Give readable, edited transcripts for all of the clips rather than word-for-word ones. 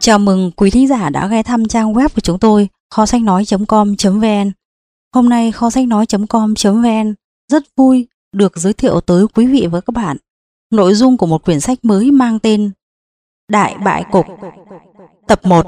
Chào mừng quý thính giả đã ghé thăm trang web của chúng tôi kho sách nói.com.vn. Hôm nay kho sách nói.com.vn rất vui được giới thiệu tới quý vị và các bạn nội dung của một quyển sách mới mang tên Đại Bại Cục, tập 1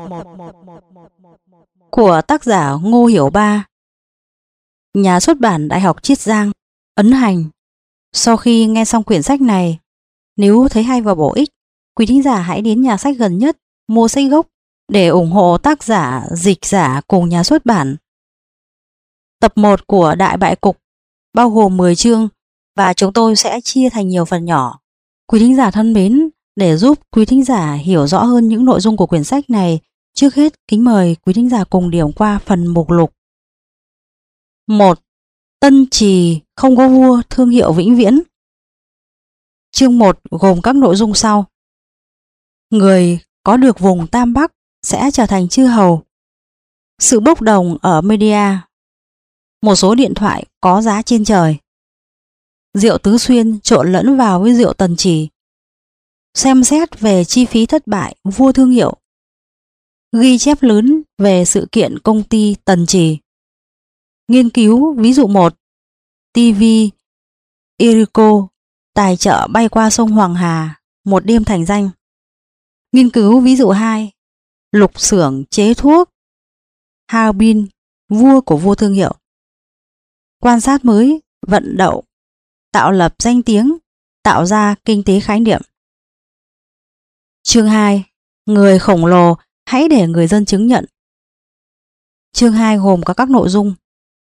của tác giả Ngô Hiểu Ba, nhà xuất bản Đại học Chiết Giang, ấn hành. Sau khi nghe xong quyển sách này, nếu thấy hay và bổ ích, quý thính giả hãy đến nhà sách gần nhất mua sách gốc để ủng hộ tác giả, dịch giả cùng nhà xuất bản. Tập 1 của Đại Bại Cục bao gồm 10 chương và chúng tôi sẽ chia thành nhiều phần nhỏ. Quý thính giả thân mến, để giúp quý thính giả hiểu rõ hơn những nội dung của quyển sách này, trước hết kính mời quý thính giả cùng điểm qua phần mục lục. 1. Tân Trì không có vua, thương hiệu vĩnh viễn. Chương 1 gồm các nội dung sau. Người có được vùng Tam Bắc sẽ trở thành chư hầu. Sự bốc đồng ở media. Một số điện thoại có giá trên trời. Rượu Tứ Xuyên trộn lẫn vào với rượu Tần Trì. Xem xét về chi phí thất bại vua thương hiệu. Ghi chép lớn về sự kiện công ty Tần Trì. Nghiên cứu ví dụ 1. TV Erico tài trợ bay qua sông Hoàng Hà, một đêm thành danh. Nghiên cứu ví dụ 2. Lục xưởng chế thuốc Harbin, vua của vua thương hiệu. Quan sát mới, vận động, tạo lập danh tiếng, tạo ra kinh tế khái niệm. Chương 2. Người khổng lồ, hãy để người dân chứng nhận. Chương 2 gồm có các nội dung.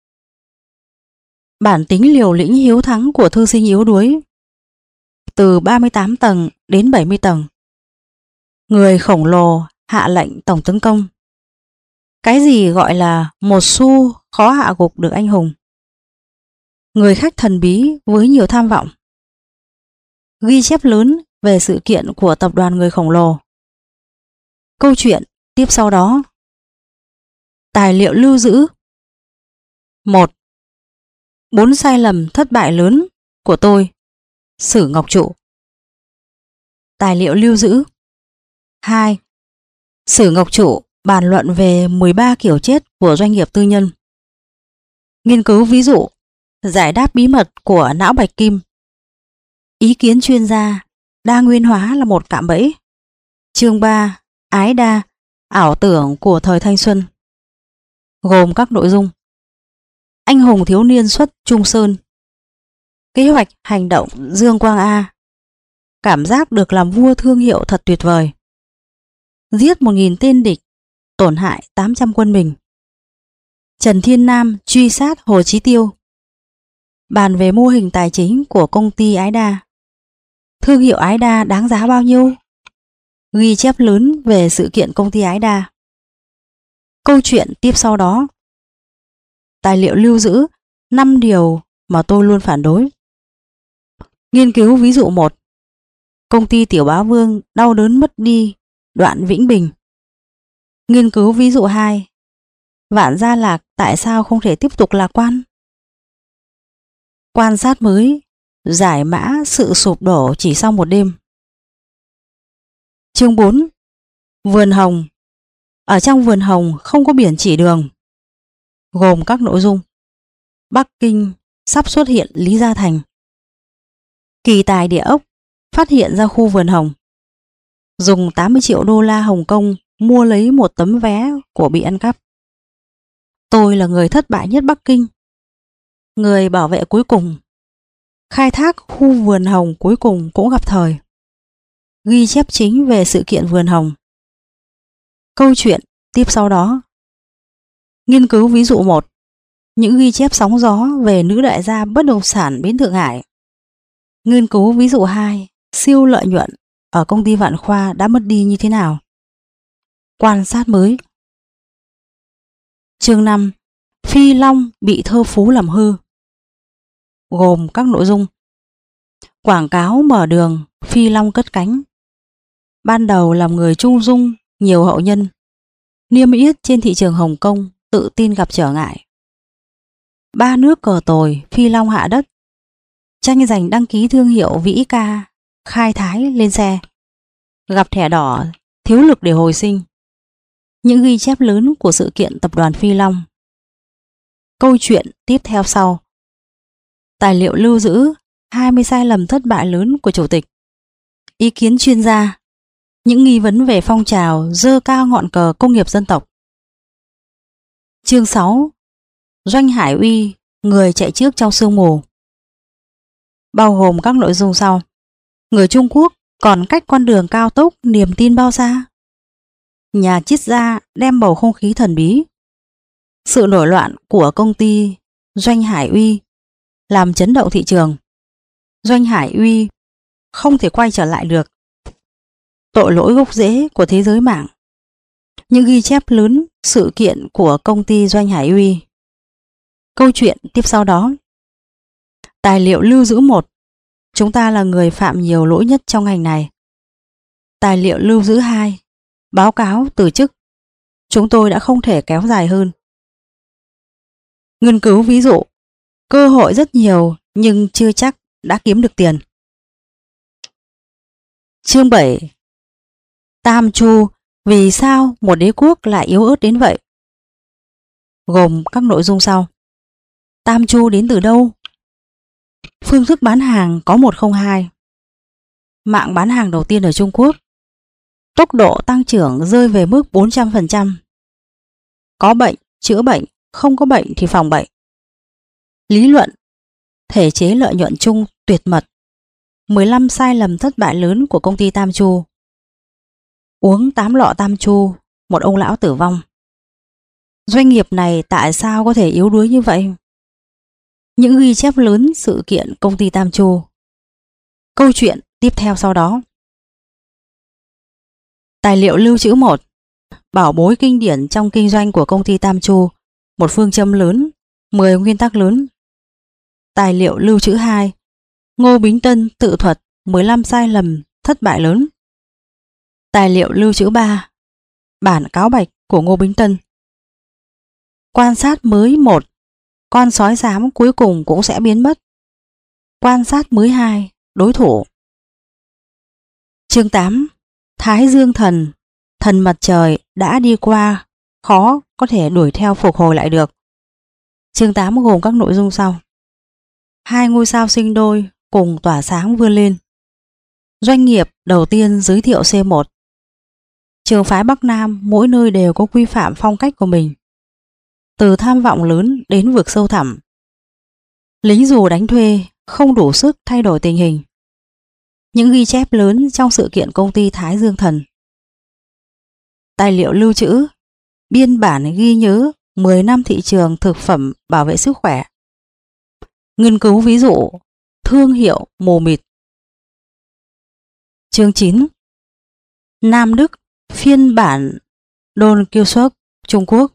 Bản tính liều lĩnh hiếu thắng của thư sinh yếu đuối. Từ 38 tầng đến 70 tầng. Người khổng lồ hạ lệnh tổng tấn công. Cái gì gọi là một xu khó hạ gục được anh hùng. Người khách thần bí với nhiều tham vọng. Ghi chép lớn về sự kiện của tập đoàn người khổng lồ. Câu chuyện tiếp sau đó. Tài liệu lưu giữ. 1. 4 sai lầm thất bại lớn của tôi, Sử Ngọc Trụ. Tài liệu lưu giữ. 2. Sử Ngọc Trụ bàn luận về 13 kiểu chết của doanh nghiệp tư nhân. Nghiên cứu ví dụ, giải đáp bí mật của não bạch kim. Ý kiến chuyên gia, đa nguyên hóa là một cạm bẫy. Chương 3. Ái đa, ảo tưởng của thời thanh xuân. Gồm các nội dung. Anh hùng thiếu niên xuất Trung Sơn. Kế hoạch hành động Dương Quang A. Cảm giác được làm vua thương hiệu thật tuyệt vời. Giết 1.000 tên địch, tổn hại 800 quân mình. Trần Thiên Nam truy sát Hồ Chí Tiêu. Bàn về mô hình tài chính của công ty Ái Đa. Thương hiệu Ái Đa đáng giá bao nhiêu? Ghi chép lớn về sự kiện công ty Ái Đa. Câu chuyện tiếp sau đó. Tài liệu lưu giữ 5 điều mà tôi luôn phản đối. Nghiên cứu ví dụ 1. Công ty Tiểu Bá Vương đau đớn mất đi Đoạn Vĩnh Bình. Nghiên cứu ví dụ 2. Vạn Gia Lạc tại sao không thể tiếp tục lạc quan? Quan sát mới, giải mã sự sụp đổ chỉ sau một đêm. Chương 4. Vườn hồng. Ở trong vườn hồng không có biển chỉ đường. Gồm các nội dung. Bắc Kinh sắp xuất hiện Lý Gia Thành. Kỳ tài địa ốc phát hiện ra khu vườn hồng. Dùng 80 triệu đô la Hồng Kông mua lấy một tấm vé của bị ăn cắp. Tôi là người thất bại nhất Bắc Kinh. Người bảo vệ cuối cùng. Khai thác khu vườn hồng cuối cùng cũng gặp thời. Ghi chép chính về sự kiện vườn hồng. Câu chuyện tiếp sau đó. Nghiên cứu ví dụ 1. Những ghi chép sóng gió về nữ đại gia bất động sản Bến Thượng Hải. Nghiên cứu ví dụ 2. Siêu lợi nhuận ở công ty Vạn Khoa đã mất đi như thế nào? Quan sát mới. Chương 5. Phi Long bị thơ phú làm hư. Gồm các nội dung. Quảng cáo mở đường, Phi Long cất cánh. Ban đầu làm người trung dung, nhiều hậu nhân. Niêm yết trên thị trường Hồng Kông, tự tin gặp trở ngại. 3 nước cờ tồi, Phi Long hạ đất. Tranh giành đăng ký thương hiệu Vĩ Ca, khai thái lên xe. Gặp thẻ đỏ, thiếu lực để hồi sinh. Những ghi chép lớn của sự kiện tập đoàn Phi Long. Câu chuyện tiếp theo sau. Tài liệu lưu giữ 20 sai lầm thất bại lớn của chủ tịch. Ý kiến chuyên gia. Những nghi vấn về phong trào giơ cao ngọn cờ công nghiệp dân tộc. Chương 6. Doanh Hải Uy, người chạy trước trong sương mù. Bao gồm các nội dung sau. Người Trung Quốc còn cách con đường cao tốc niềm tin bao xa? Nhà triết gia đem bầu không khí thần bí. Sự nổi loạn của công ty Doanh Hải Uy làm chấn động thị trường. Doanh Hải Uy không thể quay trở lại được. Tội lỗi gốc rễ của thế giới mạng. Những ghi chép lớn sự kiện của công ty Doanh Hải Uy. Câu chuyện tiếp sau đó. Tài liệu lưu giữ 1. Chúng ta là người phạm nhiều lỗi nhất trong ngành này. Tài liệu lưu giữ 2. Báo cáo từ chức. Chúng tôi đã không thể kéo dài hơn. Nghiên cứu ví dụ. Cơ hội rất nhiều nhưng chưa chắc đã kiếm được tiền. Chương 7. Tam Chu, vì sao một đế quốc lại yếu ớt đến vậy? Gồm các nội dung sau. Tam Chu đến từ đâu? Phương thức bán hàng có 102. Mạng bán hàng đầu tiên ở Trung Quốc. Tốc độ tăng trưởng rơi về mức 400%. Có bệnh, chữa bệnh, không có bệnh thì phòng bệnh. Lý luận. Thể chế lợi nhuận chung tuyệt mật. 15 sai lầm thất bại lớn của công ty Tam Chu. Uống 8 lọ Tam Chu, một ông lão tử vong. Doanh nghiệp này tại sao có thể yếu đuối như vậy? Những ghi chép lớn sự kiện công ty Tam Chu. Câu chuyện tiếp theo sau đó. Tài liệu lưu trữ 1. Bảo bối kinh điển trong kinh doanh của công ty Tam Chu, một phương châm lớn, 10 nguyên tắc lớn. Tài liệu lưu trữ 2. Ngô Bính Tân tự thuật 15 sai lầm thất bại lớn. Tài liệu lưu trữ 3. Bản cáo bạch của Ngô Bính Tân. Quan sát mới 1. Con sói xám cuối cùng cũng sẽ biến mất. Quan sát mới 2. Đối thủ. Chương 8. Thái Dương thần, thần mặt trời đã đi qua, khó có thể đuổi theo phục hồi lại được. Chương 8 gồm các nội dung sau. 2 ngôi sao sinh đôi cùng tỏa sáng vươn lên. Doanh nghiệp đầu tiên giới thiệu C1. Trường phái Bắc Nam mỗi nơi đều có quy phạm phong cách của mình. Từ tham vọng lớn đến vực sâu thẳm. Lính dù đánh thuê không đủ sức thay đổi tình hình. Những ghi chép lớn trong sự kiện công ty Thái Dương Thần. Tài liệu lưu trữ. Biên bản ghi nhớ 10 năm thị trường thực phẩm bảo vệ sức khỏe. Nghiên cứu ví dụ. Thương hiệu mù mịt. Chương 9. Nam Đức, phiên bản Don Quixote, Trung Quốc.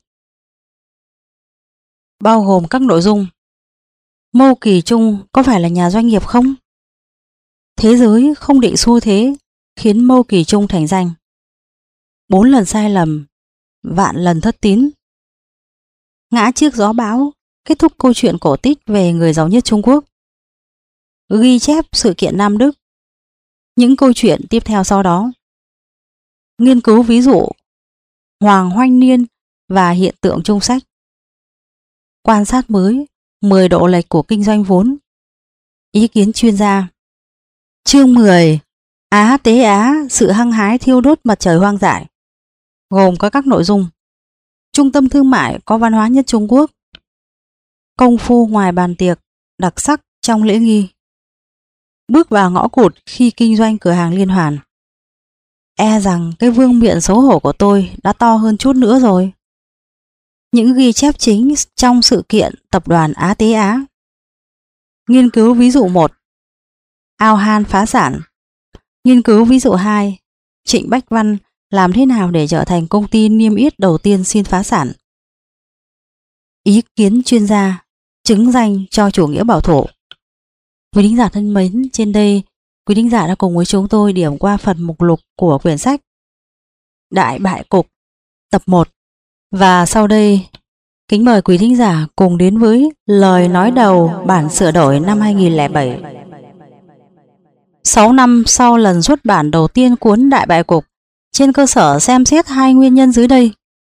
Bao gồm các nội dung. Mâu Kỳ Trung có phải là nhà doanh nghiệp không? Thế giới không định xu thế khiến Mâu Kỳ Trung thành danh. 4 lần sai lầm, vạn lần thất tín. Ngã trước gió bão, kết thúc câu chuyện cổ tích về người giàu nhất Trung Quốc. Ghi chép sự kiện Nam Đức. Những câu chuyện tiếp theo sau đó. Nghiên cứu ví dụ. Hoàng Hoanh Niên và hiện tượng chung sách. Quan sát mới, 10 độ lệch của kinh doanh vốn. Ý kiến chuyên gia. Chương 10. Á Tế Á, sự hăng hái thiêu đốt mặt trời hoang dại. Gồm có các nội dung. Trung tâm thương mại có văn hóa nhất Trung Quốc. Công phu ngoài bàn tiệc, đặc sắc trong lễ nghi. Bước vào ngõ cụt khi kinh doanh cửa hàng liên hoàn. E rằng cái vương miện xấu hổ của tôi đã to hơn chút nữa rồi. Những ghi chép chính trong sự kiện tập đoàn Á Tế Á. Nghiên cứu ví dụ 1. Ao Han phá sản. Nghiên cứu ví dụ 2. Trịnh Bách Văn làm thế nào để trở thành công ty niêm yết đầu tiên xin phá sản. Ý kiến chuyên gia, chứng danh cho chủ nghĩa bảo thủ. Quý thính giả thân mến, trên đây quý thính giả đã cùng với chúng tôi điểm qua phần mục lục của quyển sách Đại bại cục tập 1. Và sau đây, kính mời quý thính giả cùng đến với lời nói đầu bản sửa đổi năm 2007. 6 năm sau lần xuất bản đầu tiên cuốn Đại bại cục, trên cơ sở xem xét 2 nguyên nhân dưới đây,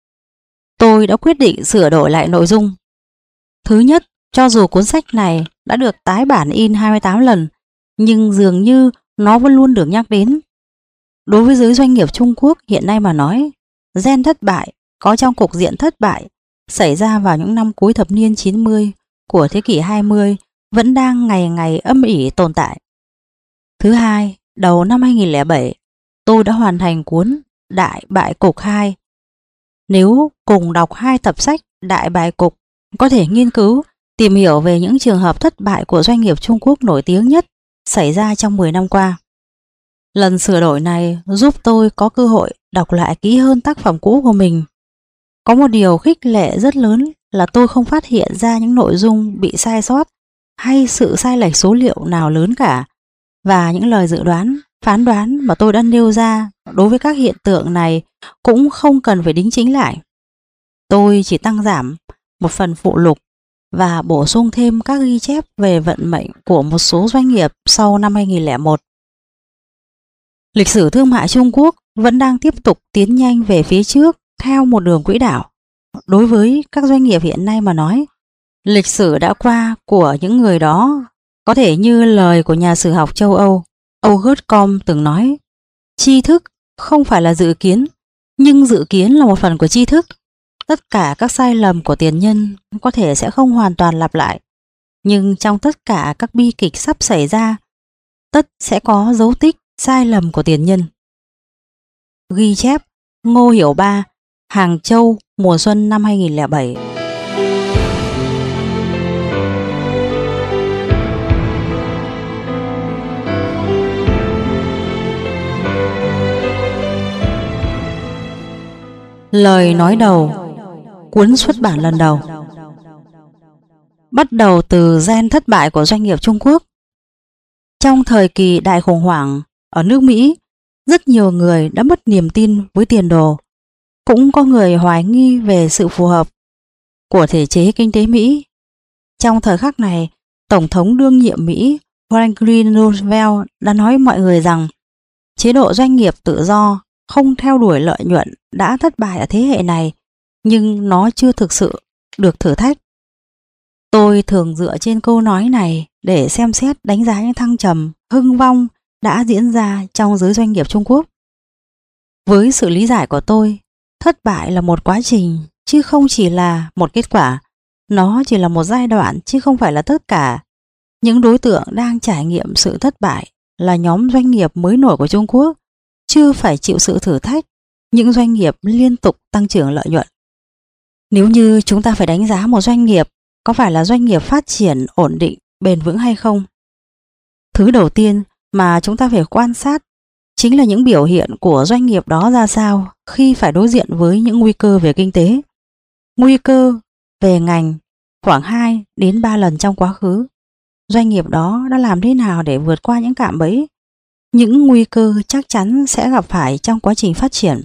tôi đã quyết định sửa đổi lại nội dung. Thứ nhất, cho dù cuốn sách này đã được tái bản in 28 lần, nhưng dường như nó vẫn luôn được nhắc đến. Đối với giới doanh nghiệp Trung Quốc hiện nay mà nói, gen thất bại có trong cục diện thất bại xảy ra vào những năm cuối thập niên 90 của thế kỷ 20 vẫn đang ngày ngày âm ỉ tồn tại. Thứ hai, đầu năm 2007, tôi đã hoàn thành cuốn Đại bại cục 2. Nếu cùng đọc 2 tập sách Đại bại cục, có thể nghiên cứu, tìm hiểu về những trường hợp thất bại của doanh nghiệp Trung Quốc nổi tiếng nhất xảy ra trong 10 năm qua. Lần sửa đổi này giúp tôi có cơ hội đọc lại kỹ hơn tác phẩm cũ của mình. Có một điều khích lệ rất lớn là tôi không phát hiện ra những nội dung bị sai sót hay sự sai lệch số liệu nào lớn cả, và những lời dự đoán, phán đoán mà tôi đã nêu ra đối với các hiện tượng này cũng không cần phải đính chính lại. Tôi chỉ tăng giảm một phần phụ lục và bổ sung thêm các ghi chép về vận mệnh của một số doanh nghiệp sau năm 2001. Lịch sử thương mại Trung Quốc vẫn đang tiếp tục tiến nhanh về phía trước theo một đường quỹ đạo. Đối với các doanh nghiệp hiện nay mà nói, lịch sử đã qua của những người đó có thể như lời của nhà sử học châu Âu Auguste Comte từng nói: tri thức không phải là dự kiến, nhưng dự kiến là một phần của tri thức. Tất cả các sai lầm của tiền nhân có thể sẽ không hoàn toàn lặp lại, nhưng trong tất cả các bi kịch sắp xảy ra, tất sẽ có dấu tích sai lầm của tiền nhân. Ghi chép Ngô Hiểu Ba, Hàng Châu, mùa xuân năm 2007. Lời nói đầu. Cuốn xuất bản lần đầu. Bắt đầu từ gen thất bại của doanh nghiệp Trung Quốc. Trong thời kỳ đại khủng hoảng ở nước Mỹ, rất nhiều người đã mất niềm tin với tiền đồ. Cũng có người hoài nghi về sự phù hợp của thể chế kinh tế Mỹ. Trong thời khắc này, Tổng thống đương nhiệm Mỹ Franklin Roosevelt đã nói mọi người rằng chế độ doanh nghiệp tự do không theo đuổi lợi nhuận đã thất bại ở thế hệ này, nhưng nó chưa thực sự được thử thách. Tôi thường dựa trên câu nói này để xem xét đánh giá những thăng trầm, hưng vong đã diễn ra trong giới doanh nghiệp Trung Quốc. Với sự lý giải của tôi, thất bại là một quá trình chứ không chỉ là một kết quả. Nó chỉ là một giai đoạn chứ không phải là tất cả. Những đối tượng đang trải nghiệm sự thất bại là nhóm doanh nghiệp mới nổi của Trung Quốc, chưa phải chịu sự thử thách những doanh nghiệp liên tục tăng trưởng lợi nhuận. Nếu như chúng ta phải đánh giá một doanh nghiệp có phải là doanh nghiệp phát triển ổn định, bền vững hay không, thứ đầu tiên mà chúng ta phải quan sát chính là những biểu hiện của doanh nghiệp đó ra sao khi phải đối diện với những nguy cơ về kinh tế. Nguy cơ về ngành khoảng 2 đến 3 lần trong quá khứ. Doanh nghiệp đó đã làm thế nào để vượt qua những cạm bẫy, những nguy cơ chắc chắn sẽ gặp phải trong quá trình phát triển.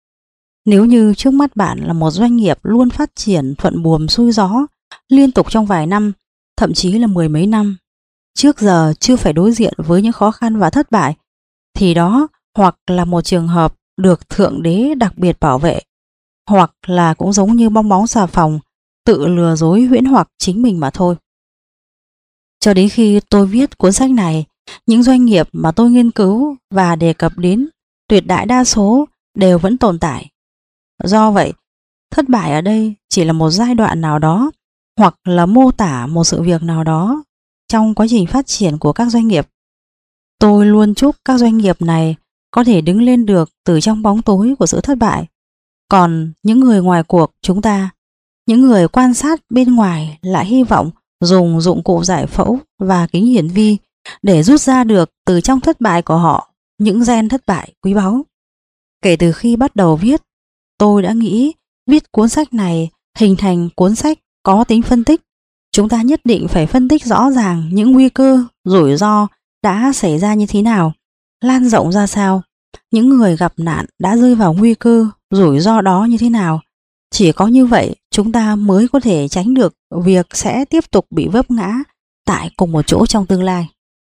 Nếu như trước mắt bạn là một doanh nghiệp luôn phát triển thuận buồm xuôi gió liên tục trong vài năm, thậm chí là mười mấy năm, trước giờ chưa phải đối diện với những khó khăn và thất bại, thì đó hoặc là một trường hợp được Thượng Đế đặc biệt bảo vệ, hoặc là cũng giống như bong bóng xà phòng, tự lừa dối huyễn hoặc chính mình mà thôi. Cho đến khi tôi viết cuốn sách này, những doanh nghiệp mà tôi nghiên cứu và đề cập đến tuyệt đại đa số đều vẫn tồn tại. Do vậy, thất bại ở đây chỉ là một giai đoạn nào đó hoặc là mô tả một sự việc nào đó trong quá trình phát triển của các doanh nghiệp. Tôi luôn chúc các doanh nghiệp này có thể đứng lên được từ trong bóng tối của sự thất bại. Còn những người ngoài cuộc chúng ta, những người quan sát bên ngoài lại hy vọng dùng dụng cụ giải phẫu và kính hiển vi để rút ra được từ trong thất bại của họ những gen thất bại quý báu. Kể từ khi bắt đầu viết, tôi đã nghĩ viết cuốn sách này hình thành cuốn sách có tính phân tích. Chúng ta nhất định phải phân tích rõ ràng những nguy cơ, rủi ro đã xảy ra như thế nào, lan rộng ra sao, những người gặp nạn đã rơi vào nguy cơ, rủi ro đó như thế nào. Chỉ có như vậy chúng ta mới có thể tránh được việc sẽ tiếp tục bị vấp ngã tại cùng một chỗ trong tương lai.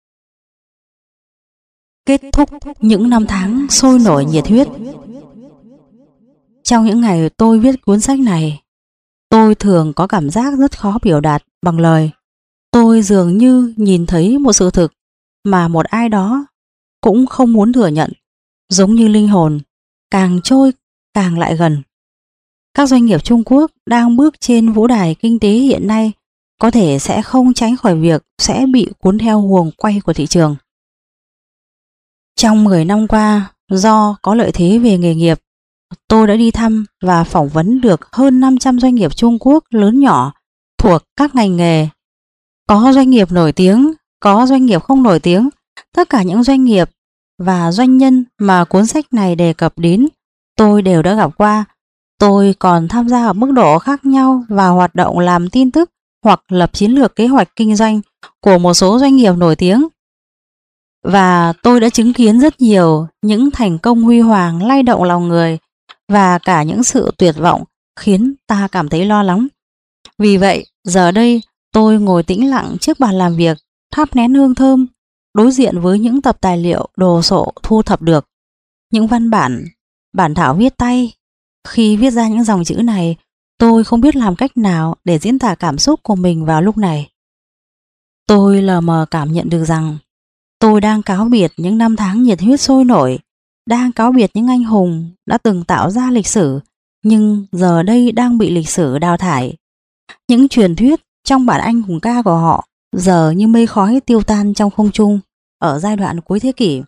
Kết thúc những năm tháng sôi nổi nhiệt huyết. Trong những ngày tôi viết cuốn sách này, Tôi thường có cảm giác rất khó biểu đạt bằng lời. Tôi dường như nhìn thấy một sự thực mà một ai đó cũng không muốn thừa nhận, giống như linh hồn càng trôi càng lại gần. Các doanh nghiệp Trung Quốc đang bước trên vũ đài kinh tế hiện nay có thể sẽ không tránh khỏi việc sẽ bị cuốn theo guồng quay của thị trường. Trong 10 năm qua, do có lợi thế về nghề nghiệp, tôi đã đi thăm và phỏng vấn được hơn 500 doanh nghiệp Trung Quốc lớn nhỏ thuộc các ngành nghề. Có doanh nghiệp nổi tiếng, có doanh nghiệp không nổi tiếng. Tất cả những doanh nghiệp và doanh nhân mà cuốn sách này đề cập đến, tôi đều đã gặp qua. Tôi còn tham gia ở mức độ khác nhau vào hoạt động làm tin tức hoặc lập chiến lược kế hoạch kinh doanh của một số doanh nghiệp nổi tiếng. Và tôi đã chứng kiến rất nhiều những thành công huy hoàng lay động lòng người và cả những sự tuyệt vọng khiến ta cảm thấy lo lắng. Vì vậy, giờ đây tôi ngồi tĩnh lặng trước bàn làm việc, thắp nén hương thơm, đối diện với những tập tài liệu đồ sộ thu thập được, những văn bản, bản thảo viết tay. Khi viết ra những dòng chữ này, tôi không biết làm cách nào để diễn tả cảm xúc của mình vào lúc này. Tôi lờ mờ cảm nhận được rằng tôi đang cáo biệt những năm tháng nhiệt huyết sôi nổi, đang cáo biệt những anh hùng đã từng tạo ra lịch sử, nhưng giờ đây đang bị lịch sử đào thải. Những truyền thuyết trong bản anh hùng ca của họ giờ như mây khói tiêu tan trong không trung ở giai đoạn cuối thế kỷ.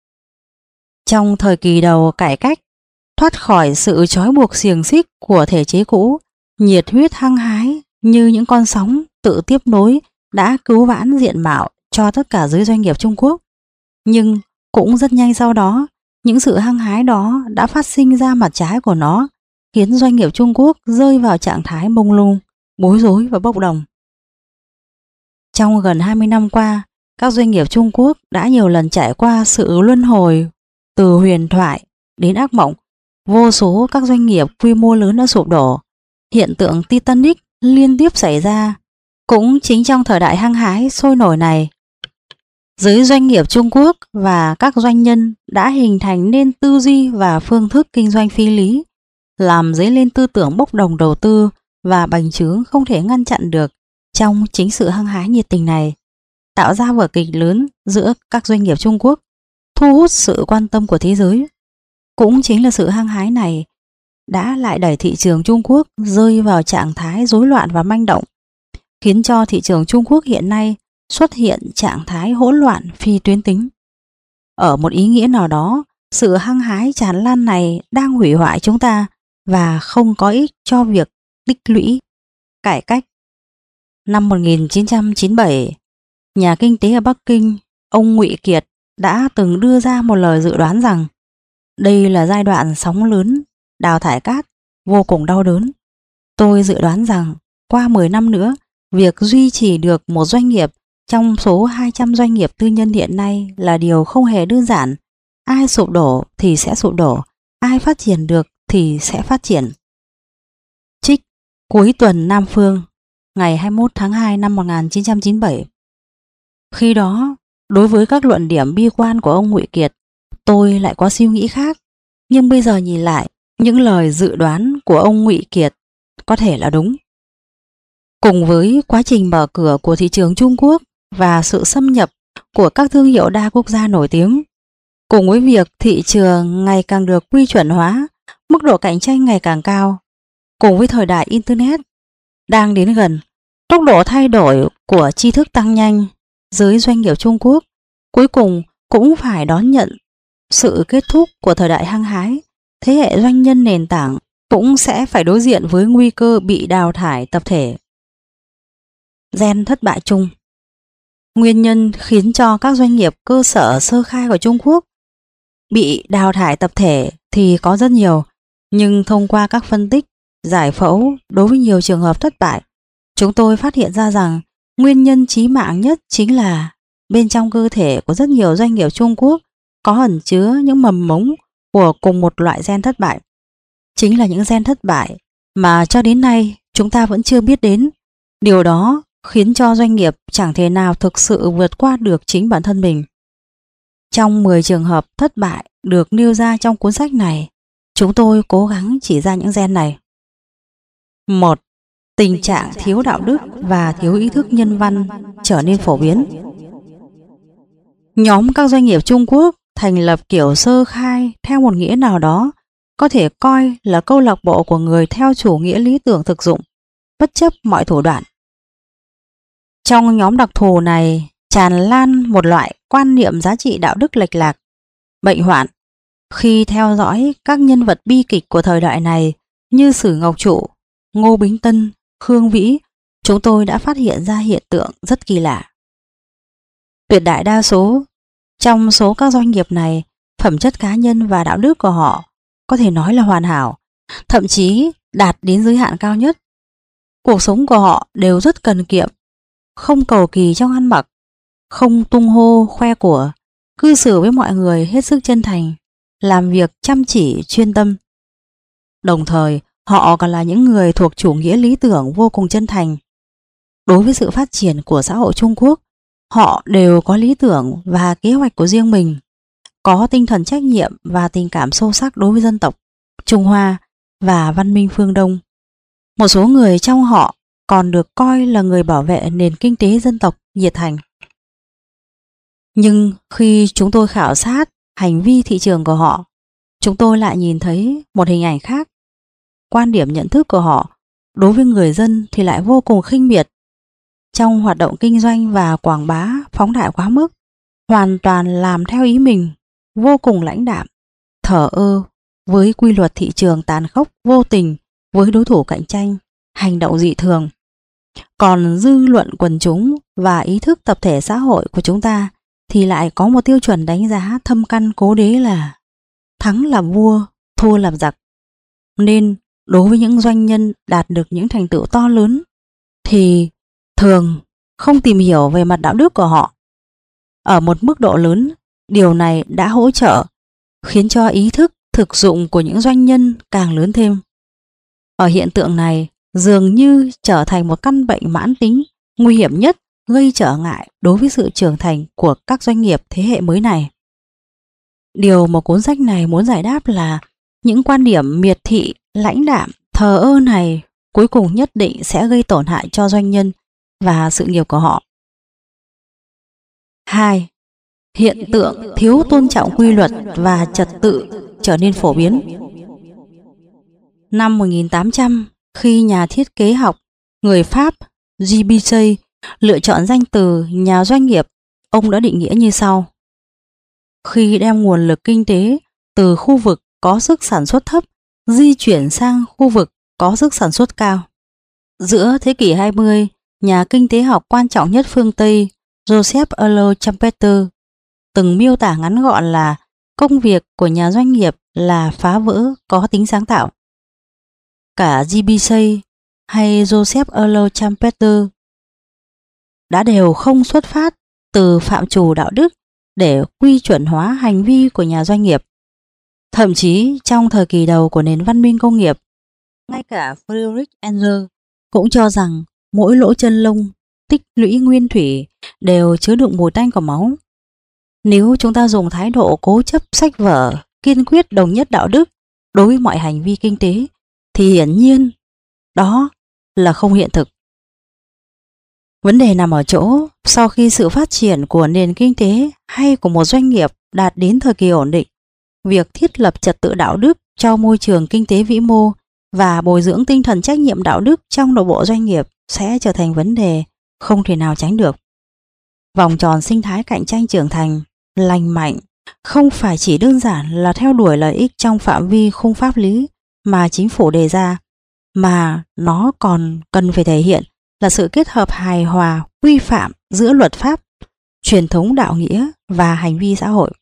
Trong thời kỳ đầu cải cách, thoát khỏi sự trói buộc xiềng xích của thể chế cũ, nhiệt huyết hăng hái như những con sóng tự tiếp nối đã cứu vãn diện mạo cho tất cả giới doanh nghiệp Trung Quốc. Nhưng cũng rất nhanh sau đó, những sự hăng hái đó đã phát sinh ra mặt trái của nó, khiến doanh nghiệp Trung Quốc rơi vào trạng thái mông lung, bối rối và bốc đồng. Trong gần 20 năm qua, các doanh nghiệp Trung Quốc đã nhiều lần trải qua sự luân hồi từ huyền thoại đến ác mộng. Vô số các doanh nghiệp quy mô lớn đã sụp đổ. Hiện tượng Titanic liên tiếp xảy ra. Cũng chính trong thời đại hăng hái sôi nổi này, giới doanh nghiệp Trung Quốc và các doanh nhân đã hình thành nên tư duy và phương thức kinh doanh phi lý, làm dấy lên tư tưởng bốc đồng đầu tư và bành trướng không thể ngăn chặn được trong chính sự hăng hái nhiệt tình này, tạo ra vở kịch lớn giữa các doanh nghiệp Trung Quốc, thu hút sự quan tâm của thế giới. Cũng chính là sự hăng hái này đã lại đẩy thị trường Trung Quốc rơi vào trạng thái rối loạn và manh động, khiến cho thị trường Trung Quốc hiện nay xuất hiện trạng thái hỗn loạn phi tuyến tính. Ở một ý nghĩa nào đó, sự hăng hái tràn lan này đang hủy hoại chúng ta và không có ích cho việc tích lũy, cải cách. Năm 1997, nhà kinh tế ở Bắc Kinh, ông Ngụy Kiệt đã từng đưa ra một lời dự đoán rằng đây là giai đoạn sóng lớn đào thải cát vô cùng đau đớn. Tôi dự đoán rằng qua 10 năm nữa, việc duy trì được một doanh nghiệp trong số 200 doanh nghiệp tư nhân hiện nay là điều không hề đơn giản. Ai sụp đổ thì sẽ sụp đổ, ai phát triển được thì sẽ phát triển. Trích Cuối tuần Nam Phương, ngày 21 tháng 2 năm 1997. Khi đó, đối với các luận điểm bi quan của ông Ngụy Kiệt, tôi lại có suy nghĩ khác. Nhưng bây giờ nhìn lại, những lời dự đoán của ông Ngụy Kiệt có thể là đúng. Cùng với quá trình mở cửa của thị trường Trung Quốc và sự xâm nhập của các thương hiệu đa quốc gia nổi tiếng, cùng với việc thị trường ngày càng được quy chuẩn hóa, mức độ cạnh tranh ngày càng cao, cùng với thời đại Internet đang đến gần, tốc độ thay đổi của tri thức tăng nhanh, giới doanh nghiệp Trung Quốc cuối cùng cũng phải đón nhận sự kết thúc của thời đại hăng hái. Thế hệ doanh nhân nền tảng cũng sẽ phải đối diện với nguy cơ bị đào thải tập thể. Gen thất bại chung. Nguyên nhân khiến cho các doanh nghiệp cơ sở sơ khai của Trung Quốc bị đào thải tập thể thì có rất nhiều, nhưng thông qua các phân tích, giải phẫu đối với nhiều trường hợp thất bại, chúng tôi phát hiện ra rằng nguyên nhân chí mạng nhất chính là bên trong cơ thể của rất nhiều doanh nghiệp Trung Quốc có ẩn chứa những mầm mống của cùng một loại gen thất bại. Chính là những gen thất bại mà cho đến nay chúng ta vẫn chưa biết đến. Điều đó khiến cho doanh nghiệp chẳng thể nào thực sự vượt qua được chính bản thân mình. Trong 10 trường hợp thất bại được nêu ra trong cuốn sách này, chúng tôi cố gắng chỉ ra những gen này. 1. Tình trạng thiếu đạo đức và thiếu ý thức nhân văn trở nên phổ biến. Nhóm các doanh nghiệp Trung Quốc thành lập kiểu sơ khai theo một nghĩa nào đó có thể coi là câu lạc bộ của người theo chủ nghĩa lý tưởng thực dụng, bất chấp mọi thủ đoạn. Trong nhóm đặc thù này tràn lan một loại quan niệm giá trị đạo đức lệch lạc, bệnh hoạn. Khi theo dõi các nhân vật bi kịch của thời đại này như Sử Ngọc Trụ, Ngô Bính Tân, Khương Vĩ, chúng tôi đã phát hiện ra hiện tượng rất kỳ lạ. Tuyệt đại đa số trong số các doanh nghiệp này, phẩm chất cá nhân và đạo đức của họ có thể nói là hoàn hảo, thậm chí đạt đến giới hạn cao nhất. Cuộc sống của họ đều rất cần kiệm, không cầu kỳ trong ăn mặc, không tung hô khoe của, cư xử với mọi người hết sức chân thành, làm việc chăm chỉ chuyên tâm. Đồng thời, họ còn là những người thuộc chủ nghĩa lý tưởng vô cùng chân thành. Đối với sự phát triển của xã hội Trung Quốc, họ đều có lý tưởng và kế hoạch của riêng mình, có tinh thần trách nhiệm và tình cảm sâu sắc đối với dân tộc Trung Hoa và văn minh phương Đông. Một số người trong họ còn được coi là người bảo vệ nền kinh tế dân tộc nhiệt thành. Nhưng khi chúng tôi khảo sát hành vi thị trường của họ, chúng tôi lại nhìn thấy một hình ảnh khác. Quan điểm nhận thức của họ đối với người dân thì lại vô cùng khinh miệt. Trong hoạt động kinh doanh và quảng bá phóng đại quá mức, hoàn toàn làm theo ý mình, vô cùng lãnh đạm, thờ ơ với quy luật thị trường tàn khốc vô tình với đối thủ cạnh tranh, hành động dị thường. Còn dư luận quần chúng và ý thức tập thể xã hội của chúng ta thì lại có một tiêu chuẩn đánh giá thâm căn cố đế là thắng làm vua, thua làm giặc. Nên đối với những doanh nhân đạt được những thành tựu to lớn thì thường không tìm hiểu về mặt đạo đức của họ. Ở một mức độ lớn, điều này đã hỗ trợ khiến cho ý thức thực dụng của những doanh nhân càng lớn thêm. Ở hiện tượng này dường như trở thành một căn bệnh mãn tính nguy hiểm nhất, gây trở ngại đối với sự trưởng thành của các doanh nghiệp thế hệ mới này. Điều mà cuốn sách này muốn giải đáp là những quan điểm miệt thị, lãnh đạm, thờ ơ này cuối cùng nhất định sẽ gây tổn hại cho doanh nhân và sự nghiệp của họ. 2. Hiện tượng thiếu tôn trọng quy luật và trật tự trở nên phổ biến. Năm 1800, khi nhà thiết kế học người Pháp Gibbichet lựa chọn danh từ nhà doanh nghiệp, ông đã định nghĩa như sau. Khi đem nguồn lực kinh tế từ khu vực có sức sản xuất thấp di chuyển sang khu vực có sức sản xuất cao. Giữa thế kỷ 20, nhà kinh tế học quan trọng nhất phương Tây Joseph Arlo Schumpeter từng miêu tả ngắn gọn là công việc của nhà doanh nghiệp là phá vỡ có tính sáng tạo. Cả Gibbichet hay Joseph Arlo Schumpeter đã đều không xuất phát từ phạm trù đạo đức để quy chuẩn hóa hành vi của nhà doanh nghiệp. Thậm chí trong thời kỳ đầu của nền văn minh công nghiệp, ngay cả Friedrich Engels cũng cho rằng mỗi lỗ chân lông tích lũy nguyên thủy đều chứa đựng mùi tanh của máu. Nếu chúng ta dùng thái độ cố chấp sách vở, kiên quyết đồng nhất đạo đức đối với mọi hành vi kinh tế, thì hiển nhiên đó là không hiện thực. Vấn đề nằm ở chỗ, sau khi sự phát triển của nền kinh tế hay của một doanh nghiệp đạt đến thời kỳ ổn định, việc thiết lập trật tự đạo đức cho môi trường kinh tế vĩ mô và bồi dưỡng tinh thần trách nhiệm đạo đức trong nội bộ doanh nghiệp sẽ trở thành vấn đề không thể nào tránh được. Vòng tròn sinh thái cạnh tranh trưởng thành, lành mạnh không phải chỉ đơn giản là theo đuổi lợi ích trong phạm vi khung pháp lý mà chính phủ đề ra, mà nó còn cần phải thể hiện là sự kết hợp hài hòa quy phạm giữa luật pháp, truyền thống đạo nghĩa và hành vi xã hội.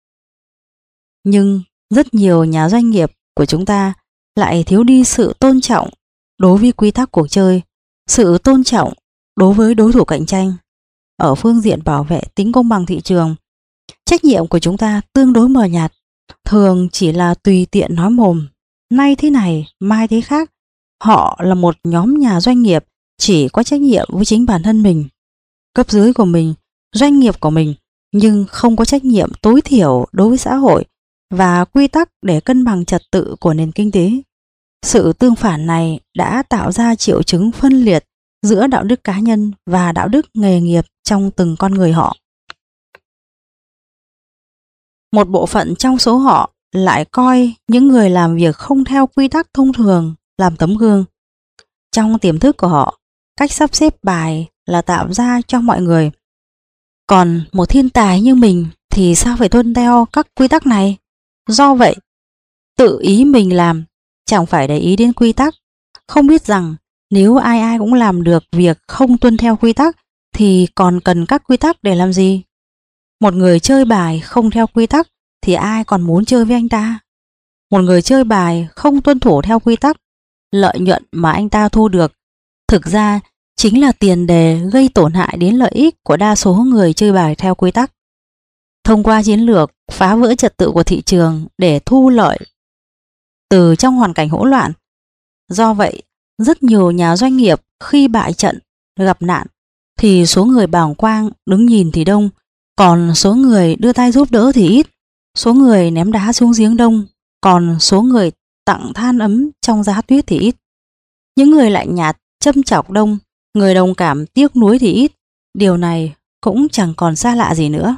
Nhưng rất nhiều nhà doanh nghiệp của chúng ta lại thiếu đi sự tôn trọng đối với quy tắc cuộc chơi, sự tôn trọng đối với đối thủ cạnh tranh. Ở phương diện bảo vệ tính công bằng thị trường, trách nhiệm của chúng ta tương đối mờ nhạt, thường chỉ là tùy tiện nói mồm, nay thế này, mai thế khác. Họ là một nhóm nhà doanh nghiệp chỉ có trách nhiệm với chính bản thân mình, cấp dưới của mình, doanh nghiệp của mình, nhưng không có trách nhiệm tối thiểu đối với xã hội và quy tắc để cân bằng trật tự của nền kinh tế. Sự tương phản này đã tạo ra triệu chứng phân liệt giữa đạo đức cá nhân và đạo đức nghề nghiệp trong từng con người họ. Một bộ phận trong số họ lại coi những người làm việc không theo quy tắc thông thường làm tấm gương. Trong tiềm thức của họ, cách sắp xếp bài là tạo ra cho mọi người. Còn một thiên tài như mình thì sao phải tuân theo các quy tắc này? Do vậy, tự ý mình làm, chẳng phải để ý đến quy tắc, không biết rằng nếu ai ai cũng làm được việc không tuân theo quy tắc thì còn cần các quy tắc để làm gì? Một người chơi bài không theo quy tắc thì ai còn muốn chơi với anh ta? Một người chơi bài không tuân thủ theo quy tắc, lợi nhuận mà anh ta thu được thực ra chính là tiền đề gây tổn hại đến lợi ích của đa số người chơi bài theo quy tắc. Thông qua chiến lược phá vỡ trật tự của thị trường để thu lợi từ trong hoàn cảnh hỗn loạn. Do vậy, rất nhiều nhà doanh nghiệp khi bại trận, gặp nạn thì số người bàng quang đứng nhìn thì đông, còn số người đưa tay giúp đỡ thì ít, số người ném đá xuống giếng đông, còn số người tặng than ấm trong giá tuyết thì ít. Những người lạnh nhạt, châm chọc đông, người đồng cảm tiếc nuối thì ít. Điều này cũng chẳng còn xa lạ gì nữa.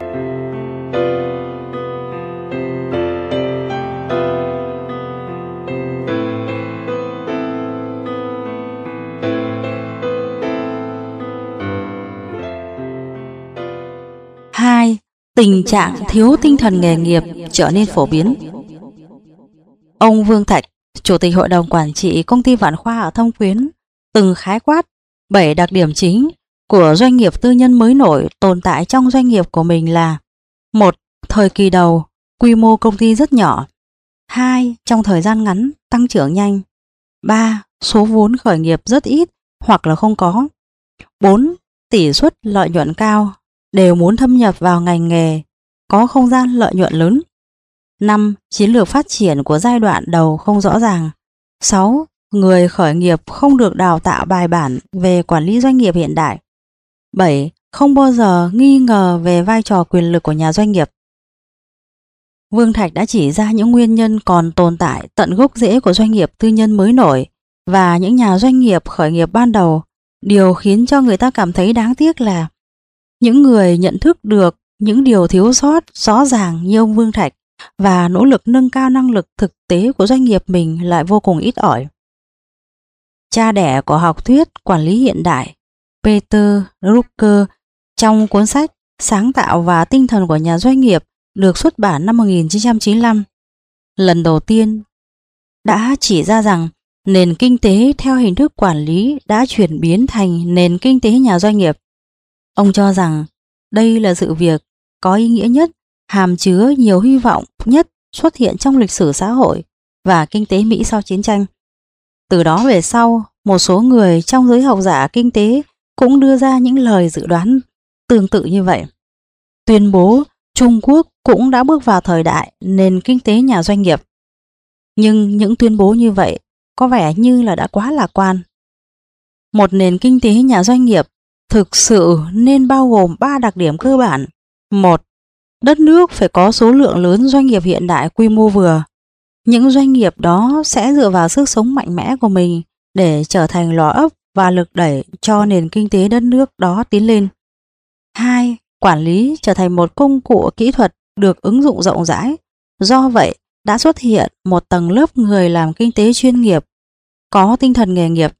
Hai, tình trạng thiếu tinh thần nghề nghiệp trở nên phổ biến. Ông Vương Thạch, Chủ tịch Hội đồng Quản trị Công ty Vạn Khoa ở Thâm Quyến, từng khái quát 7 đặc điểm chính của doanh nghiệp tư nhân mới nổi tồn tại trong doanh nghiệp của mình là: 1. Thời kỳ đầu, quy mô công ty rất nhỏ. 2. Trong thời gian ngắn, tăng trưởng nhanh. 3. Số vốn khởi nghiệp rất ít hoặc là không có. 4. Tỷ suất lợi nhuận cao, đều muốn thâm nhập vào ngành nghề, có không gian lợi nhuận lớn. 5. Chiến lược phát triển của giai đoạn đầu không rõ ràng. 6. Người khởi nghiệp không được đào tạo bài bản về quản lý doanh nghiệp hiện đại. 7. Không bao giờ nghi ngờ về vai trò quyền lực của nhà doanh nghiệp. Vương Thạch đã chỉ ra những nguyên nhân còn tồn tại tận gốc rễ của doanh nghiệp tư nhân mới nổi và những nhà doanh nghiệp khởi nghiệp ban đầu. Điều khiến cho người ta cảm thấy đáng tiếc là những người nhận thức được những điều thiếu sót rõ ràng như ông Vương Thạch và nỗ lực nâng cao năng lực thực tế của doanh nghiệp mình lại vô cùng ít ỏi. Cha đẻ của học thuyết quản lý hiện đại, Peter Drucker, trong cuốn sách Sáng tạo và tinh thần của nhà doanh nghiệp được xuất bản năm 1995, lần đầu tiên đã chỉ ra rằng nền kinh tế theo hình thức quản lý đã chuyển biến thành nền kinh tế nhà doanh nghiệp. Ông cho rằng đây là sự việc có ý nghĩa nhất, hàm chứa nhiều hy vọng nhất xuất hiện trong lịch sử xã hội và kinh tế Mỹ sau chiến tranh. Từ đó về sau, một số người trong giới học giả kinh tế cũng đưa ra những lời dự đoán tương tự như vậy. Tuyên bố Trung Quốc cũng đã bước vào thời đại nền kinh tế nhà doanh nghiệp. Nhưng những tuyên bố như vậy có vẻ như là đã quá lạc quan. Một nền kinh tế nhà doanh nghiệp thực sự nên bao gồm 3 đặc điểm cơ bản. 1. Đất nước phải có số lượng lớn doanh nghiệp hiện đại quy mô vừa. Những doanh nghiệp đó sẽ dựa vào sức sống mạnh mẽ của mình để trở thành lò ấp và lực đẩy cho nền kinh tế đất nước đó tiến lên. 2. Quản lý trở thành một công cụ kỹ thuật được ứng dụng rộng rãi. Do vậy, đã xuất hiện một tầng lớp người làm kinh tế chuyên nghiệp, có tinh thần nghề nghiệp.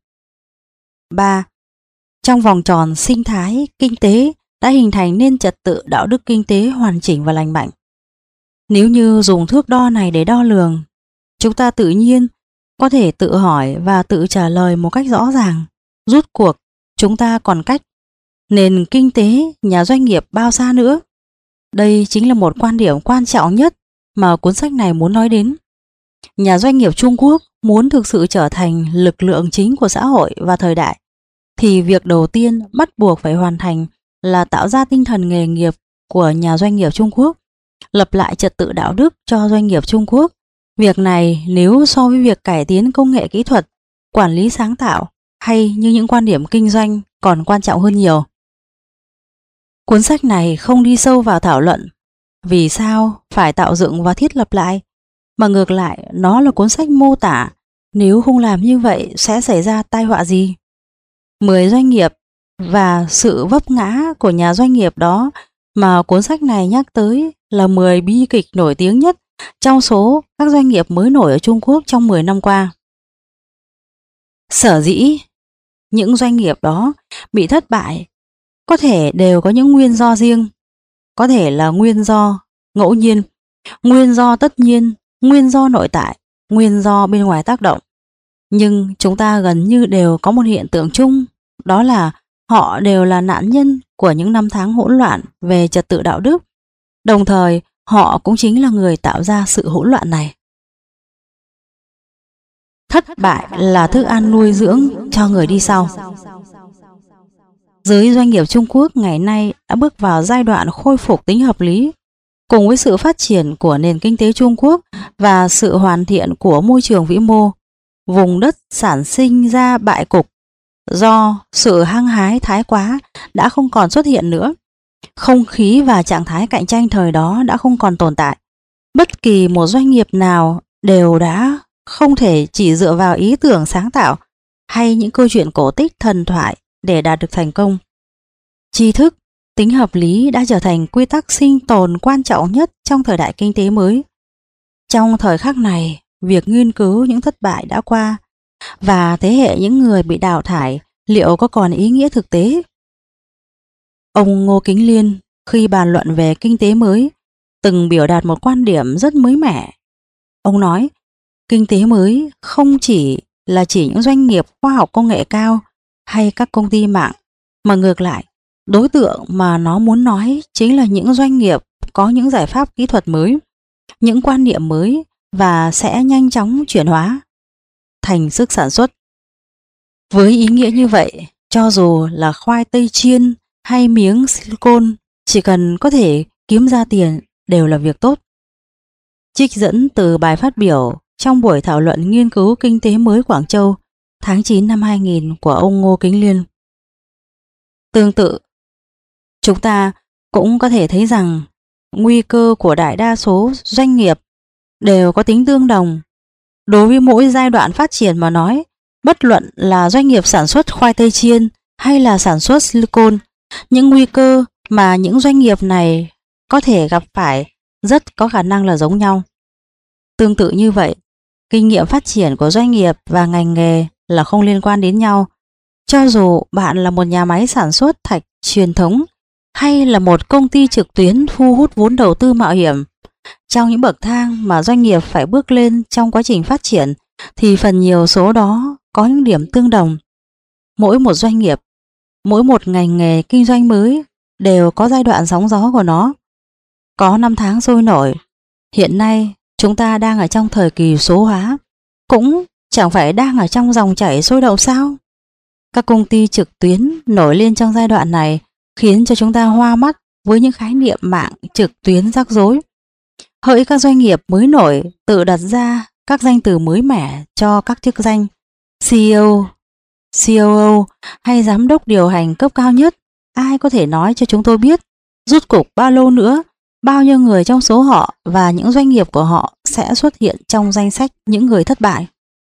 3. Trong vòng tròn sinh thái kinh tế đã hình thành nên trật tự đạo đức kinh tế hoàn chỉnh và lành mạnh. Nếu như dùng thước đo này để đo lường, chúng ta tự nhiên có thể tự hỏi và tự trả lời một cách rõ ràng. Rút cuộc, chúng ta còn cách nền kinh tế nhà doanh nghiệp bao xa nữa? Đây chính là một quan điểm quan trọng nhất mà cuốn sách này muốn nói đến. Nhà doanh nghiệp Trung Quốc muốn thực sự trở thành lực lượng chính của xã hội và thời đại, thì việc đầu tiên bắt buộc phải hoàn thành là tạo ra tinh thần nghề nghiệp của nhà doanh nghiệp Trung Quốc, lập lại trật tự đạo đức cho doanh nghiệp Trung Quốc. Việc này nếu so với việc cải tiến công nghệ kỹ thuật, quản lý sáng tạo hay như những quan điểm kinh doanh còn quan trọng hơn nhiều. Cuốn sách này không đi sâu vào thảo luận vì sao phải tạo dựng và thiết lập lại, mà ngược lại nó là cuốn sách mô tả Nếu không làm như vậy sẽ xảy ra tai họa gì? 10 doanh nghiệp và sự vấp ngã của nhà doanh nghiệp đó mà cuốn sách này nhắc tới là 10 bi kịch nổi tiếng nhất trong số các doanh nghiệp mới nổi ở Trung Quốc trong 10 năm qua. Sở dĩ những doanh nghiệp đó bị thất bại có thể đều có những nguyên do riêng, có thể là nguyên do ngẫu nhiên, nguyên do tất nhiên, nguyên do nội tại, nguyên do bên ngoài tác động. Nhưng chúng ta gần như đều có một hiện tượng chung, đó là họ đều là nạn nhân của những năm tháng hỗn loạn về trật tự đạo đức. Đồng thời, họ cũng chính là người tạo ra sự hỗn loạn này. Thất bại là thức ăn nuôi dưỡng cho người đi sau. Giới doanh nghiệp Trung Quốc ngày nay đã bước vào giai đoạn khôi phục tính hợp lý. Cùng với sự phát triển của nền kinh tế Trung Quốc và sự hoàn thiện của môi trường vĩ mô, vùng đất sản sinh ra bại cục do sự hăng hái thái quá đã không còn xuất hiện nữa. Không khí và trạng thái cạnh tranh thời đó đã không còn tồn tại. Bất kỳ một doanh nghiệp nào đều đã không thể chỉ dựa vào ý tưởng sáng tạo hay những câu chuyện cổ tích thần thoại để đạt được thành công. Tri thức, tính hợp lý đã trở thành quy tắc sinh tồn quan trọng nhất trong thời đại kinh tế mới. Trong thời khắc này, việc nghiên cứu những thất bại đã qua và thế hệ những người bị đào thải liệu có còn ý nghĩa thực tế? Ông Ngô Kính Liên khi bàn luận về kinh tế mới từng biểu đạt một quan điểm rất mới mẻ. Ông nói, kinh tế mới không chỉ là những doanh nghiệp khoa học công nghệ cao hay các công ty mạng, mà ngược lại, đối tượng mà nó muốn nói chính là những doanh nghiệp có những giải pháp kỹ thuật mới, những quan niệm mới và sẽ nhanh chóng chuyển hóa thành sức sản xuất. Với ý nghĩa như vậy, cho dù là khoai tây chiên hay miếng silicon, chỉ cần có thể kiếm ra tiền đều là việc tốt. Trích dẫn từ bài phát biểu trong buổi thảo luận nghiên cứu kinh tế mới Quảng Châu tháng 9 năm 2000 của ông Ngô Kính Liên. Tương tự, chúng ta cũng có thể thấy rằng nguy cơ của đại đa số doanh nghiệp đều có tính tương đồng. Đối với mỗi giai đoạn phát triển mà nói, bất luận là doanh nghiệp sản xuất khoai tây chiên hay là sản xuất silicon, những nguy cơ mà những doanh nghiệp này có thể gặp phải rất có khả năng là giống nhau. Tương tự như vậy, kinh nghiệm phát triển của doanh nghiệp và ngành nghề là không liên quan đến nhau. Cho dù bạn là một nhà máy sản xuất thạch truyền thống hay là một công ty trực tuyến thu hút vốn đầu tư mạo hiểm, trong những bậc thang mà doanh nghiệp phải bước lên trong quá trình phát triển thì phần nhiều số đó có những điểm tương đồng. Mỗi một doanh nghiệp, mỗi một ngành nghề kinh doanh mới đều có giai đoạn sóng gió của nó. Có năm tháng sôi nổi. Hiện nay chúng ta đang ở trong thời kỳ số hóa, cũng chẳng phải đang ở trong dòng chảy sôi động sao? Các công ty trực tuyến nổi lên trong giai đoạn này khiến cho chúng ta hoa mắt với những khái niệm mạng trực tuyến rắc rối. Hỡi các doanh nghiệp mới nổi tự đặt ra các danh từ mới mẻ cho các chức danh CEO, COO hay giám đốc điều hành cấp cao nhất, ai có thể nói cho chúng tôi biết rút cục bao lâu nữa, bao nhiêu người trong số họ và những doanh nghiệp của họ sẽ xuất hiện trong danh sách những người thất bại?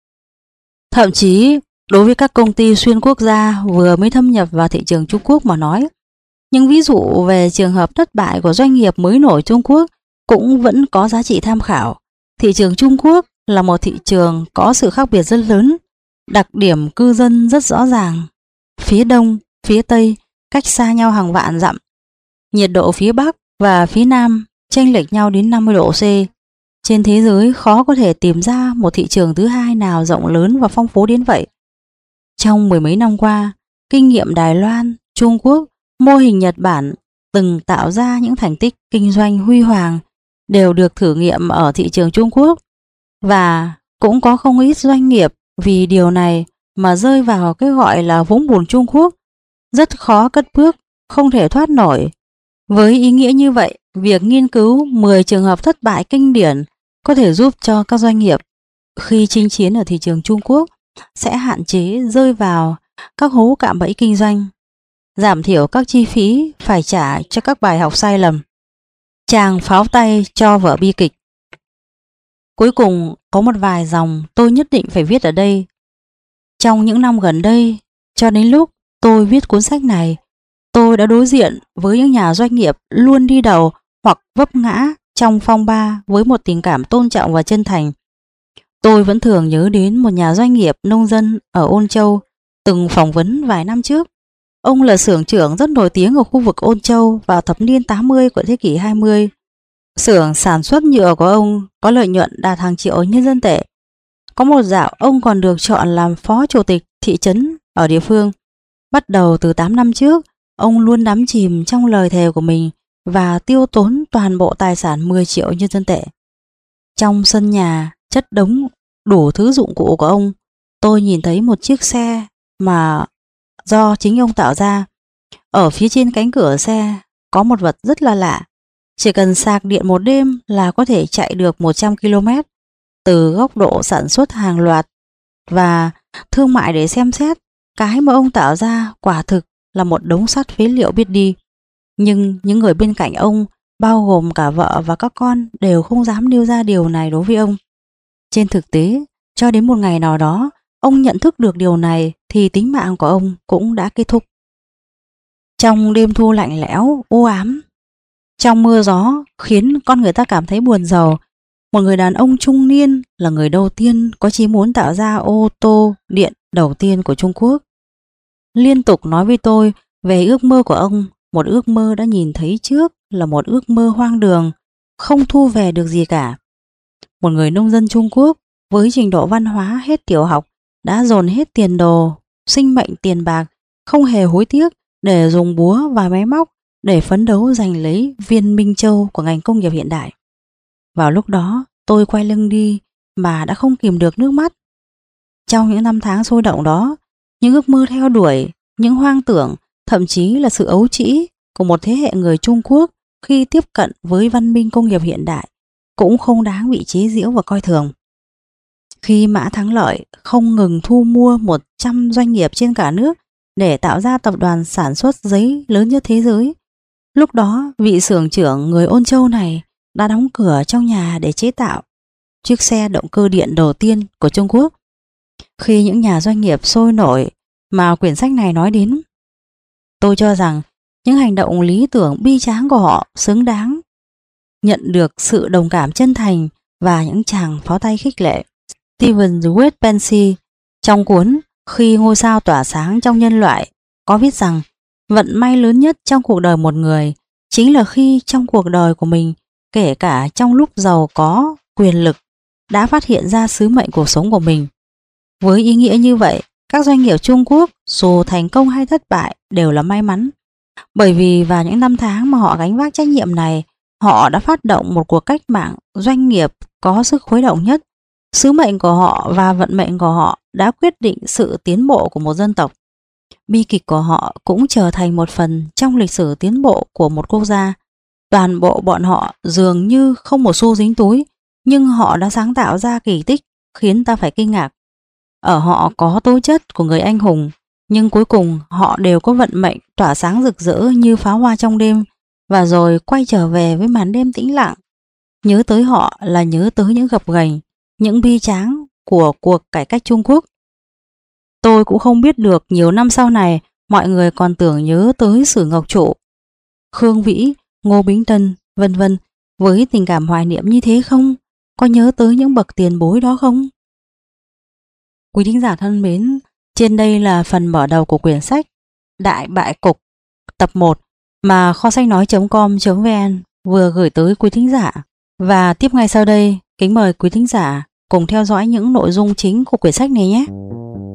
Thậm chí, đối với các công ty xuyên quốc gia vừa mới thâm nhập vào thị trường Trung Quốc mà nói, những ví dụ về trường hợp thất bại của doanh nghiệp mới nổi Trung Quốc cũng vẫn có giá trị tham khảo. Thị trường Trung Quốc là một thị trường có sự khác biệt rất lớn, đặc điểm cư dân rất rõ ràng. Phía đông, phía tây cách xa nhau hàng vạn dặm. Nhiệt độ phía bắc và phía nam chênh lệch nhau đến 50 độ C. Trên thế giới khó có thể tìm ra một thị trường thứ hai nào rộng lớn và phong phú đến vậy. Trong mười mấy năm qua, kinh nghiệm Đài Loan, Trung Quốc, mô hình Nhật Bản từng tạo ra những thành tích kinh doanh huy hoàng đều được thử nghiệm ở thị trường Trung Quốc, và cũng có không ít doanh nghiệp vì điều này mà rơi vào cái gọi là vũng bùn Trung Quốc, rất khó cất bước, không thể thoát nổi. Với ý nghĩa như vậy, việc nghiên cứu 10 trường hợp thất bại kinh điển có thể giúp cho các doanh nghiệp khi chinh chiến ở thị trường Trung Quốc sẽ hạn chế rơi vào các hố cạm bẫy kinh doanh, giảm thiểu các chi phí phải trả cho các bài học sai lầm. Chàng pháo tay cho vở bi kịch. Cuối cùng có một vài dòng tôi nhất định phải viết ở đây. Trong những năm gần đây, cho đến lúc tôi viết cuốn sách này, tôi đã đối diện với những nhà doanh nghiệp luôn đi đầu hoặc vấp ngã trong phong ba với một tình cảm tôn trọng và chân thành. Tôi vẫn thường nhớ đến một nhà doanh nghiệp nông dân ở Ôn Châu từng phỏng vấn vài năm trước. Ông là xưởng trưởng rất nổi tiếng ở khu vực Ôn Châu vào thập niên 80 của thế kỷ 20. Xưởng sản xuất nhựa của ông có lợi nhuận đạt hàng triệu nhân dân tệ. Có một dạo ông còn được chọn làm phó chủ tịch thị trấn ở địa phương. Bắt đầu từ 8 năm trước, ông luôn đắm chìm trong lời thề của mình và tiêu tốn toàn bộ tài sản 10 triệu nhân dân tệ. Trong sân nhà chất đống đủ thứ dụng cụ của ông, tôi nhìn thấy một chiếc xe mà do chính ông tạo ra. Ở phía trên cánh cửa xe có một vật rất là lạ. Chỉ cần sạc điện một đêm là có thể chạy được 100 km. Từ góc độ sản xuất hàng loạt và thương mại để xem xét, cái mà ông tạo ra quả thực là một đống sắt phế liệu biết đi. Nhưng những người bên cạnh ông, bao gồm cả vợ và các con, đều không dám nêu ra điều này đối với ông. Trên thực tế, cho đến một ngày nào đó, ông nhận thức được điều này thì tính mạng của ông cũng đã kết thúc. Trong đêm thu lạnh lẽo, u ám, trong mưa gió khiến con người ta cảm thấy buồn rầu, một người đàn ông trung niên là người đầu tiên có chí muốn tạo ra ô tô điện đầu tiên của Trung Quốc. Liên tục nói với tôi về ước mơ của ông, một ước mơ đã nhìn thấy trước là một ước mơ hoang đường, không thu về được gì cả. Một người nông dân Trung Quốc với trình độ văn hóa hết tiểu học đã dồn hết tiền đồ, sinh mệnh tiền bạc, không hề hối tiếc để dùng búa và máy móc để phấn đấu giành lấy viên minh châu của ngành công nghiệp hiện đại. Vào lúc đó, tôi quay lưng đi mà đã không kìm được nước mắt. Trong những năm tháng sôi động đó, những ước mơ theo đuổi, những hoang tưởng, thậm chí là sự ấu trĩ của một thế hệ người Trung Quốc khi tiếp cận với văn minh công nghiệp hiện đại cũng không đáng bị chế giễu và coi thường. Khi Mã Thắng Lợi không ngừng thu mua 100 doanh nghiệp trên cả nước để tạo ra tập đoàn sản xuất giấy lớn nhất thế giới, lúc đó vị xưởng trưởng người Ôn Châu này đã đóng cửa trong nhà để chế tạo chiếc xe động cơ điện đầu tiên của Trung Quốc. Khi những nhà doanh nghiệp sôi nổi mà quyển sách này nói đến, tôi cho rằng những hành động lý tưởng bi tráng của họ xứng đáng nhận được sự đồng cảm chân thành và những tràng pháo tay khích lệ. Stephen Wade Pensy trong cuốn Khi ngôi sao tỏa sáng trong nhân loại có viết rằng vận may lớn nhất trong cuộc đời một người chính là khi trong cuộc đời của mình, kể cả trong lúc giàu có, quyền lực, đã phát hiện ra sứ mệnh cuộc sống của mình. Với ý nghĩa như vậy, các doanh nghiệp Trung Quốc dù thành công hay thất bại đều là may mắn. Bởi vì vào những năm tháng mà họ gánh vác trách nhiệm này, họ đã phát động một cuộc cách mạng doanh nghiệp có sức khuấy động nhất. Sứ mệnh của họ và vận mệnh của họ đã quyết định sự tiến bộ của một dân tộc. Bi kịch của họ cũng trở thành một phần trong lịch sử tiến bộ của một quốc gia. Toàn bộ bọn họ dường như không một xu dính túi, nhưng họ đã sáng tạo ra kỳ tích khiến ta phải kinh ngạc. Ở họ có tố chất của người anh hùng, nhưng cuối cùng họ đều có vận mệnh tỏa sáng rực rỡ như pháo hoa trong đêm, và rồi quay trở về với màn đêm tĩnh lặng. Nhớ tới họ là nhớ tới những gập ghềnh, những bi tráng của cuộc cải cách Trung Quốc. Tôi cũng không biết được nhiều năm sau này mọi người còn tưởng nhớ tới Sử Ngọc Trụ, Khương Vĩ, Ngô Bính Tân, vân vân với tình cảm hoài niệm như thế không? Có nhớ tới những bậc tiền bối đó không? Quý thính giả thân mến, trên đây là phần mở đầu của quyển sách Đại Bại Cục tập 1 mà kho sách nói.com.vn vừa gửi tới quý thính giả. Và tiếp ngay sau đây, kính mời quý thính giả cùng theo dõi những nội dung chính của quyển sách này nhé.